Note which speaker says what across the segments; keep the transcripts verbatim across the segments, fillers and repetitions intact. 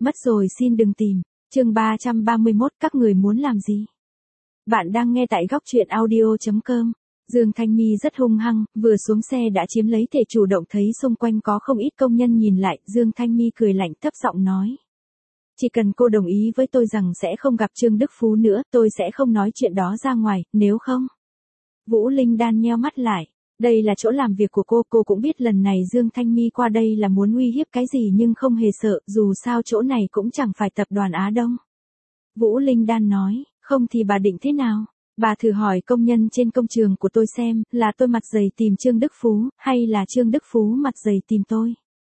Speaker 1: Mất rồi xin đừng tìm. Chương ba trăm ba mươi mốt các người muốn làm gì? Bạn đang nghe tại góc truyện audio chấm com. Dương Thanh My rất hung hăng, vừa xuống xe đã chiếm lấy thể chủ động, thấy xung quanh có không ít công nhân nhìn lại, Dương Thanh My cười lạnh thấp giọng nói. Chỉ cần cô đồng ý với tôi rằng sẽ không gặp Trương Đức Phú nữa, tôi sẽ không nói chuyện đó ra ngoài, nếu không. Vũ Linh Đan nheo mắt lại. Đây là chỗ làm việc của cô, cô cũng biết lần này Dương Thanh My qua đây là muốn uy hiếp cái gì nhưng không hề sợ, dù sao chỗ này cũng chẳng phải tập đoàn Á Đông. Vũ Linh Đan nói, không thì bà định thế nào? Bà thử hỏi công nhân trên công trường của tôi xem, là tôi mặt dày tìm Trương Đức Phú, hay là Trương Đức Phú mặt dày tìm tôi?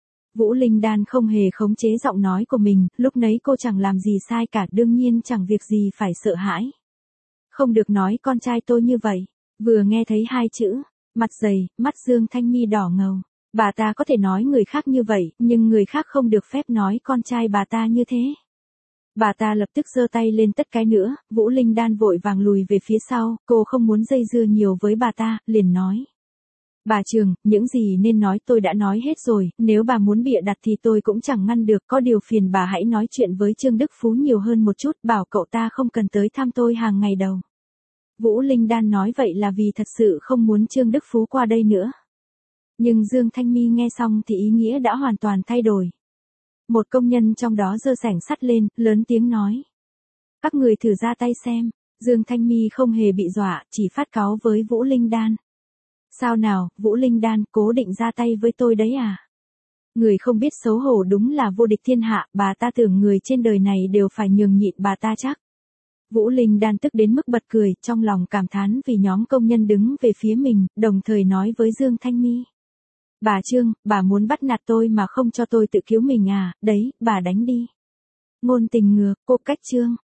Speaker 1: Vũ Linh Đan không hề khống chế giọng nói của mình, lúc nấy cô chẳng làm gì sai cả, đương nhiên chẳng việc gì phải sợ hãi. Không được nói con trai tôi như vậy. Vừa nghe thấy hai chữ mặt dày, mắt Dương Thanh My đỏ ngầu. Bà ta có thể nói người khác như vậy, nhưng người khác không được phép nói con trai bà ta như thế. Bà ta lập tức giơ tay lên tất cái nữa, Vũ Linh Đan vội vàng lùi về phía sau, cô không muốn dây dưa nhiều với bà ta, liền nói. Bà Trường, những gì nên nói tôi đã nói hết rồi, nếu bà muốn bịa đặt thì tôi cũng chẳng ngăn được, có điều phiền bà hãy nói chuyện với Trương Đức Phú nhiều hơn một chút, bảo cậu ta không cần tới thăm tôi hàng ngày đâu. Vũ Linh Đan nói vậy là vì thật sự không muốn Trương Đức Phú qua đây nữa. Nhưng Dương Thanh My nghe xong thì ý nghĩa đã hoàn toàn thay đổi. Một công nhân trong đó giơ sảnh sắt lên, lớn tiếng nói. Các người thử ra tay xem. Dương Thanh My không hề bị dọa, chỉ phát cáu với Vũ Linh Đan. Sao nào, Vũ Linh Đan, cố định ra tay với tôi đấy à? Người không biết xấu hổ đúng là vô địch thiên hạ, bà ta tưởng người trên đời này đều phải nhường nhịn bà ta chắc. Vũ Linh Đan tức đến mức bật cười, trong lòng cảm thán vì nhóm công nhân đứng về phía mình, đồng thời nói với Dương Thanh My. Bà Trương, bà muốn bắt nạt tôi mà không cho tôi tự cứu mình à, đấy, bà đánh đi. Ngôn tình ngược, cô cách Trương,